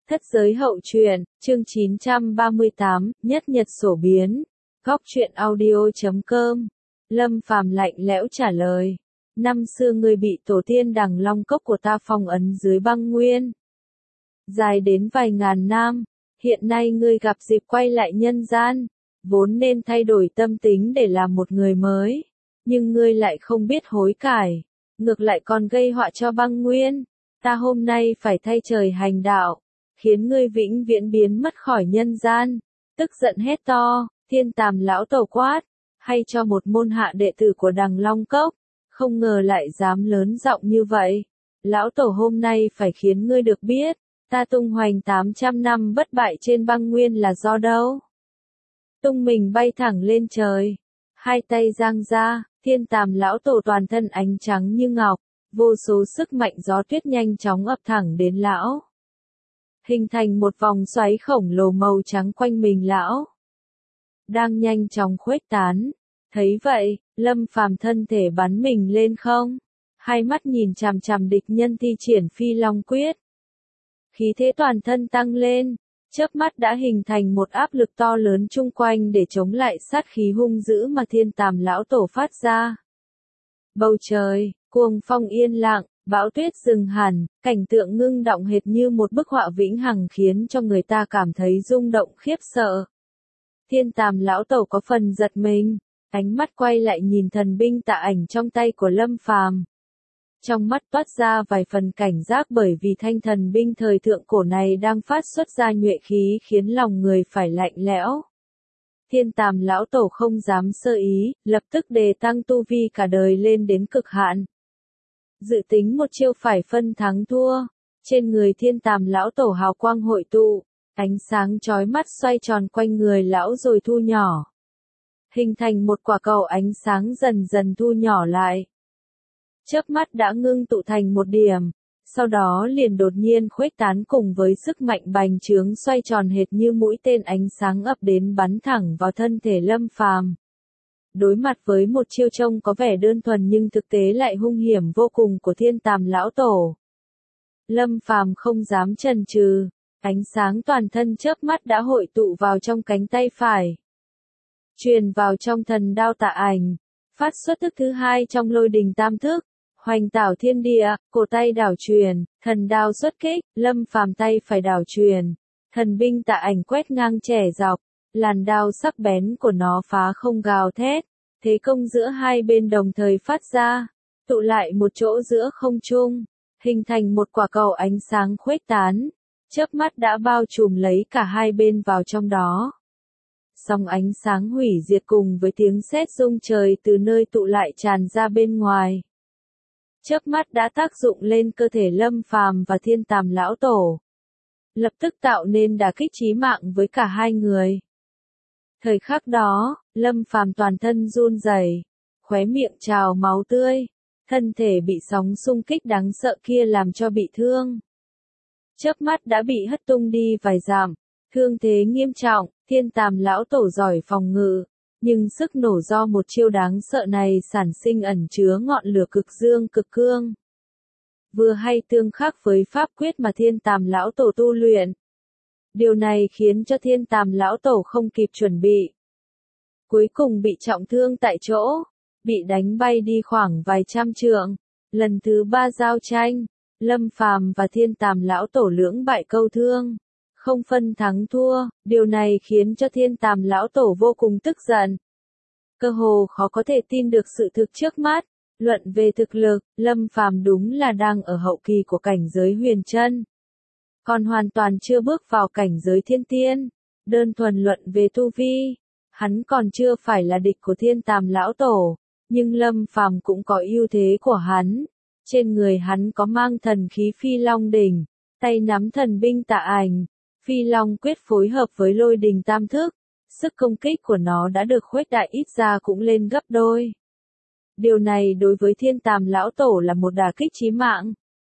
Thất giới hậu truyện, chương 938, nhất nhật sổ biến. Góc truyện audio.com. Lâm Phàm lạnh lẽo trả lời. Năm xưa ngươi bị tổ tiên Đằng Long Cốc của ta phong ấn dưới băng nguyên. Dài đến vài ngàn năm, hiện nay ngươi gặp dịp quay lại nhân gian, vốn nên thay đổi tâm tính để làm một người mới. Nhưng ngươi lại không biết hối cải, ngược lại còn gây họa cho băng nguyên. Ta hôm nay phải thay trời hành đạo, khiến ngươi vĩnh viễn biến mất khỏi nhân gian. Tức giận hét to, Thiên Tàm lão tổ quát, hay cho một môn hạ đệ tử của Đằng Long Cốc, không ngờ lại dám lớn giọng như vậy. Lão tổ hôm nay phải khiến ngươi được biết, ta tung hoành 800 năm bất bại trên băng nguyên là do đâu. Tung mình bay thẳng lên trời, hai tay giang ra, Thiên Tàm lão tổ toàn thân ánh trắng như ngọc, vô số sức mạnh gió tuyết nhanh chóng ập thẳng đến lão, hình thành một vòng xoáy khổng lồ màu trắng quanh mình lão, đang nhanh chóng khuếch tán. Thấy vậy, Lâm Phàm thân thể bắn mình lên không, hai mắt nhìn chằm chằm địch nhân thi triển Phi Long Quyết. Khí thế toàn thân tăng lên, chớp mắt đã hình thành một áp lực to lớn chung quanh để chống lại sát khí hung dữ mà Thiên Tàm lão tổ phát ra. Bầu trời, cuồng phong yên lặng, bão tuyết dừng hẳn, cảnh tượng ngưng động hệt như một bức họa vĩnh hằng khiến cho người ta cảm thấy rung động khiếp sợ. Thiên Tàm lão tổ có phần giật mình, ánh mắt quay lại nhìn thần binh tạ ảnh trong tay của Lâm Phàm. Trong mắt toát ra vài phần cảnh giác bởi vì thanh thần binh thời thượng cổ này đang phát xuất ra nhuệ khí khiến lòng người phải lạnh lẽo. Thiên Tàm lão tổ không dám sơ ý, lập tức đề tăng tu vi cả đời lên đến cực hạn. Dự tính một chiêu phải phân thắng thua, trên người Thiên Tàm lão tổ hào quang hội tụ, ánh sáng chói mắt xoay tròn quanh người lão rồi thu nhỏ, hình thành một quả cầu ánh sáng dần dần thu nhỏ lại. Chớp mắt đã ngưng tụ thành một điểm, sau đó liền đột nhiên khuếch tán cùng với sức mạnh bành trướng xoay tròn hệt như mũi tên ánh sáng ập đến bắn thẳng vào thân thể Lâm Phàm. Đối mặt với một chiêu trông có vẻ đơn thuần nhưng thực tế lại hung hiểm vô cùng của Thiên Tàm lão tổ, Lâm Phàm không dám chần chừ, ánh sáng toàn thân chớp mắt đã hội tụ vào trong cánh tay phải, truyền vào trong thần đao tạ ảnh, phát xuất thức thứ hai trong lôi đình tam thức, hoành tảo thiên địa, cổ tay đảo truyền, thần đao xuất kích, Lâm Phàm tay phải đảo truyền, thần binh tạ ảnh quét ngang chẻ dọc, làn đao sắc bén của nó phá không gào thét, thế công giữa hai bên đồng thời phát ra, tụ lại một chỗ giữa không trung, hình thành một quả cầu ánh sáng khuếch tán, chớp mắt đã bao trùm lấy cả hai bên vào trong đó. Sóng ánh sáng hủy diệt cùng với tiếng sét rung trời từ nơi tụ lại tràn ra bên ngoài, chớp mắt đã tác dụng lên cơ thể Lâm Phàm và Thiên Tàm lão tổ, lập tức tạo nên đả kích chí mạng với cả hai người. Thời khắc đó, Lâm Phàm toàn thân run rẩy, khóe miệng trào máu tươi, thân thể bị sóng xung kích đáng sợ kia làm cho bị thương. Chớp mắt đã bị hất tung đi vài dặm, thương thế nghiêm trọng. Thiên Tàm lão tổ giỏi phòng ngự, nhưng sức nổ do một chiêu đáng sợ này sản sinh ẩn chứa ngọn lửa cực dương cực cương, vừa hay tương khắc với pháp quyết mà Thiên Tàm lão tổ tu luyện. Điều này khiến cho Thiên Tàm lão tổ không kịp chuẩn bị, cuối cùng bị trọng thương tại chỗ, bị đánh bay đi khoảng vài trăm trượng. Lần thứ ba giao tranh, Lâm Phàm và Thiên Tàm lão tổ lưỡng bại câu thương, không phân thắng thua, điều này khiến cho Thiên Tàm lão tổ vô cùng tức giận. Cơ hồ khó có thể tin được sự thực trước mắt, luận về thực lực, Lâm Phàm đúng là đang ở hậu kỳ của cảnh giới huyền chân, còn hoàn toàn chưa bước vào cảnh giới thiên tiên. Đơn thuần luận về tu vi, hắn còn chưa phải là địch của Thiên Tàm lão tổ, nhưng Lâm Phàm cũng có ưu thế của hắn. Trên người hắn có mang thần khí Phi Long đỉnh, tay nắm thần binh tạ ảnh, Phi Long quyết phối hợp với lôi đình tam thức, sức công kích của nó đã được khuếch đại ít ra cũng lên gấp đôi. Điều này đối với Thiên Tàm lão tổ là một đả kích chí mạng.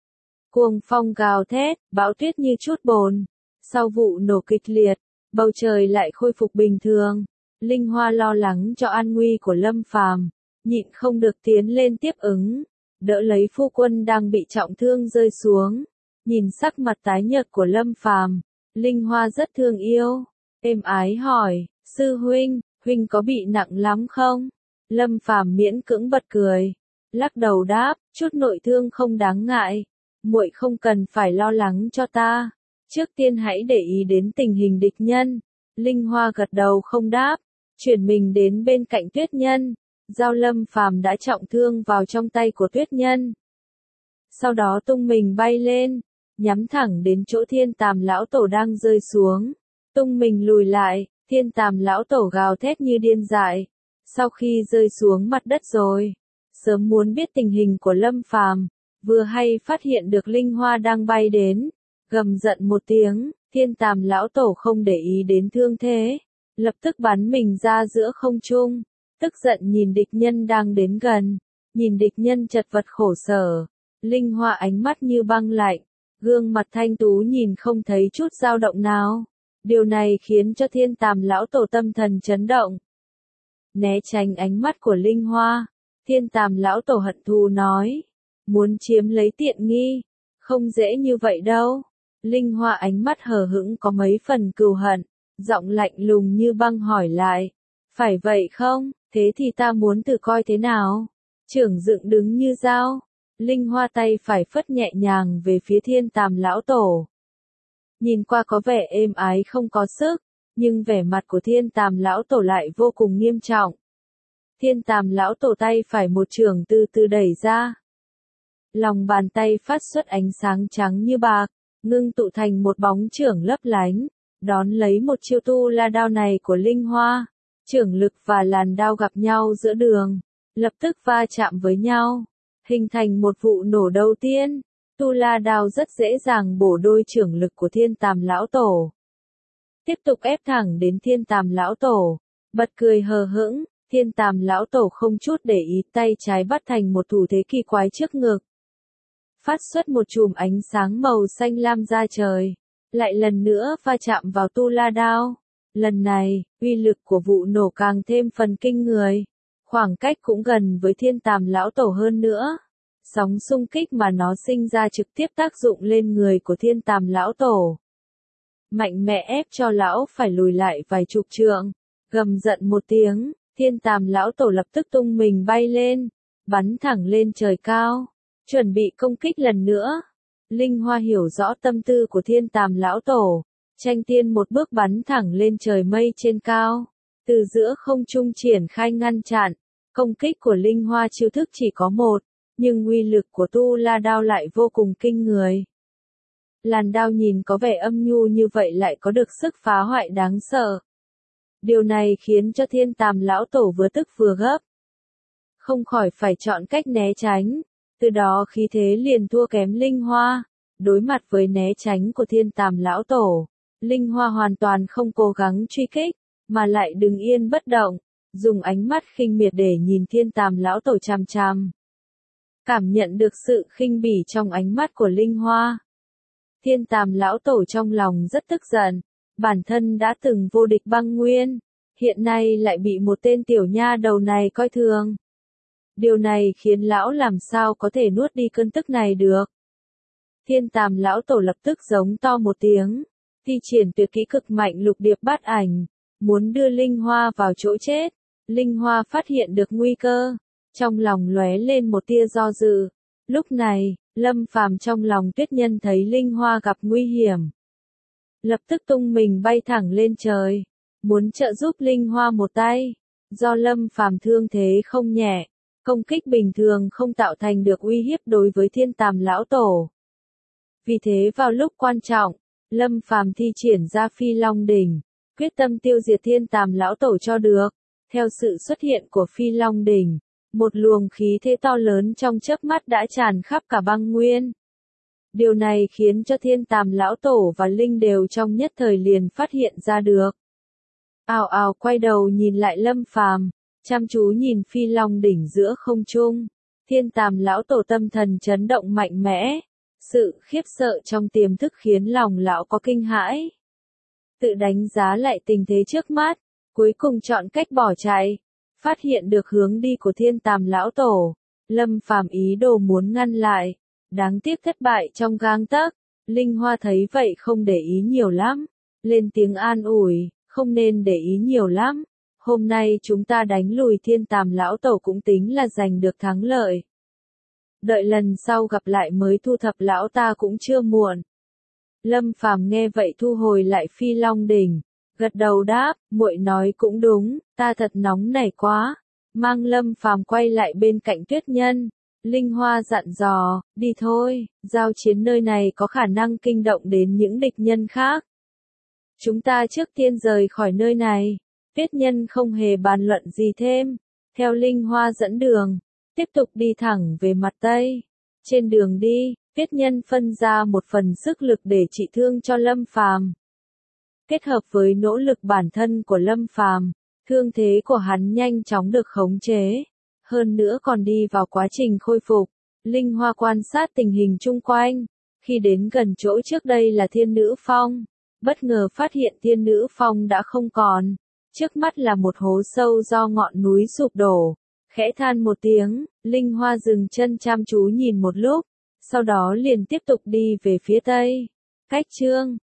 Cuồng phong gào thét, bão tuyết như chút bồn. Sau vụ nổ kịch liệt, bầu trời lại khôi phục bình thường. Linh Hoa lo lắng cho an nguy của Lâm Phàm, nhịn không được tiến lên tiếp ứng, đỡ lấy phu quân đang bị trọng thương rơi xuống. Nhìn sắc mặt tái nhợt của Lâm Phàm, Linh Hoa rất thương yêu, êm ái hỏi, sư huynh, huynh có bị nặng lắm không? Lâm Phàm miễn cưỡng bật cười, lắc đầu đáp, chút nội thương không đáng ngại, muội không cần phải lo lắng cho ta, trước tiên hãy để ý đến tình hình địch nhân. Linh Hoa gật đầu không đáp, chuyển mình đến bên cạnh Tuyết Nhân, dao Lâm Phàm đã trọng thương vào trong tay của Tuyết Nhân. Sau đó tung mình bay lên, nhắm thẳng đến chỗ Thiên Tàm lão tổ đang rơi xuống, tung mình lùi lại, Thiên Tàm lão tổ gào thét như điên dại. Sau khi rơi xuống mặt đất rồi, sớm muốn biết tình hình của Lâm Phàm, vừa hay phát hiện được Linh Hoa đang bay đến, gầm giận một tiếng, Thiên Tàm lão tổ không để ý đến thương thế, lập tức bắn mình ra giữa không trung, tức giận nhìn địch nhân đang đến gần, nhìn địch nhân chật vật khổ sở, Linh Hoa ánh mắt như băng lạnh, gương mặt thanh tú nhìn không thấy chút dao động nào. Điều này khiến cho Thiên Tàm lão tổ tâm thần chấn động. Né tránh ánh mắt của Linh Hoa, Thiên Tàm lão tổ hận thù nói, muốn chiếm lấy tiện nghi, không dễ như vậy đâu. Linh Hoa ánh mắt hờ hững có mấy phần cừu hận, giọng lạnh lùng như băng hỏi lại, phải vậy không, thế thì ta muốn thử coi thế nào. Trưởng dựng đứng như dao, Linh Hoa tay phải phất nhẹ nhàng về phía Thiên Tàm lão tổ. Nhìn qua có vẻ êm ái không có sức, nhưng vẻ mặt của Thiên Tàm lão tổ lại vô cùng nghiêm trọng. Thiên Tàm lão tổ tay phải một chưởng từ từ đẩy ra. Lòng bàn tay phát xuất ánh sáng trắng như bạc, ngưng tụ thành một bóng chưởng lấp lánh, đón lấy một chiêu tu la đao này của Linh Hoa. Chưởng lực và làn đao gặp nhau giữa đường, lập tức va chạm với nhau, hình thành một vụ nổ đầu tiên. Tu la đao rất dễ dàng bổ đôi chưởng lực của Thiên Tàm lão tổ. Tiếp tục ép thẳng đến Thiên Tàm lão tổ, bật cười hờ hững, Thiên Tàm lão tổ không chút để ý, tay trái bắt thành một thủ thế kỳ quái trước ngực. Phát xuất một chùm ánh sáng màu xanh lam ra trời, lại lần nữa va chạm vào tu la đao. Lần này, uy lực của vụ nổ càng thêm phần kinh người, khoảng cách cũng gần với Thiên Tàm lão tổ hơn nữa. Sóng xung kích mà nó sinh ra trực tiếp tác dụng lên người của Thiên Tàm lão tổ. Mạnh mẽ ép cho lão phải lùi lại vài chục trượng, gầm giận một tiếng, Thiên Tàm lão tổ lập tức tung mình bay lên, bắn thẳng lên trời cao, chuẩn bị công kích lần nữa. Linh Hoa hiểu rõ tâm tư của Thiên Tàm lão tổ, tranh tiên một bước bắn thẳng lên trời mây trên cao, từ giữa không trung triển khai ngăn chặn. Công kích của Linh Hoa chiêu thức chỉ có một, nhưng uy lực của tu la đao lại vô cùng kinh người. Làn đao nhìn có vẻ âm nhu như vậy lại có được sức phá hoại đáng sợ. Điều này khiến cho Thiên Tàm lão tổ vừa tức vừa gấp, không khỏi phải chọn cách né tránh, từ đó khí thế liền thua kém Linh Hoa. Đối mặt với né tránh của Thiên Tàm lão tổ, Linh Hoa hoàn toàn không cố gắng truy kích, mà lại đứng yên bất động, dùng ánh mắt khinh miệt để nhìn Thiên Tàm lão tổ chằm chằm. Cảm nhận được sự khinh bỉ trong ánh mắt của Linh Hoa, Thiên Tàm lão tổ trong lòng rất tức giận, bản thân đã từng vô địch băng nguyên, hiện nay lại bị một tên tiểu nha đầu này coi thường. Điều này khiến lão làm sao có thể nuốt đi cơn tức này được. Thiên Tàm lão tổ lập tức giống to một tiếng, thi triển tuyệt kỹ cực mạnh lục điệp bát ảnh, muốn đưa Linh Hoa vào chỗ chết. Linh Hoa phát hiện được nguy cơ, trong lòng lóe lên một tia do dự. Lúc này, Lâm Phàm trong lòng Tuyết Nhân thấy Linh Hoa gặp nguy hiểm, lập tức tung mình bay thẳng lên trời, muốn trợ giúp Linh Hoa một tay. Do Lâm Phàm thương thế không nhẹ, công kích bình thường không tạo thành được uy hiếp đối với Thiên Tàm lão tổ. Vì thế vào lúc quan trọng, Lâm Phàm thi triển ra Phi Long đỉnh, quyết tâm tiêu diệt Thiên Tàm lão tổ cho được. Theo sự xuất hiện của Phi Long đỉnh, một luồng khí thế to lớn trong chớp mắt đã tràn khắp cả băng nguyên. Điều này khiến cho Thiên Tàm lão tổ và Linh đều trong nhất thời liền phát hiện ra được. Ào ào quay đầu nhìn lại Lâm Phàm, chăm chú nhìn Phi Long đỉnh giữa không trung. Thiên Tàm lão tổ tâm thần chấn động mạnh mẽ, sự khiếp sợ trong tiềm thức khiến lòng lão có kinh hãi. Tự đánh giá lại tình thế trước mắt, cuối cùng chọn cách bỏ chạy. Phát hiện được hướng đi của Thiên Tàm lão tổ, Lâm Phàm ý đồ muốn ngăn lại, đáng tiếc thất bại trong gang tấc. Linh Hoa thấy vậy không để ý nhiều lắm, lên tiếng an ủi, không nên để ý nhiều lắm. Hôm nay chúng ta đánh lùi Thiên Tàm lão tổ cũng tính là giành được thắng lợi. Đợi lần sau gặp lại mới thu thập lão ta cũng chưa muộn. Lâm Phàm nghe vậy thu hồi lại Phi Long đỉnh, gật đầu đáp, muội nói cũng đúng, ta thật nóng nảy quá. Mang Lâm Phàm quay lại bên cạnh Tuyết Nhân, Linh Hoa dặn dò, đi thôi, giao chiến nơi này có khả năng kinh động đến những địch nhân khác. Chúng ta trước tiên rời khỏi nơi này. Tuyết Nhân không hề bàn luận gì thêm, theo Linh Hoa dẫn đường, tiếp tục đi thẳng về mặt Tây. Trên đường đi, Tuyết Nhân phân ra một phần sức lực để trị thương cho Lâm Phàm. Kết hợp với nỗ lực bản thân của Lâm Phàm, thương thế của hắn nhanh chóng được khống chế, hơn nữa còn đi vào quá trình khôi phục. Linh Hoa quan sát tình hình chung quanh, khi đến gần chỗ trước đây là Thiên Nữ Phong, bất ngờ phát hiện Thiên Nữ Phong đã không còn, trước mắt là một hố sâu do ngọn núi sụp đổ. Khẽ than một tiếng, Linh Hoa dừng chân chăm chú nhìn một lúc, sau đó liền tiếp tục đi về phía Tây. Cách chương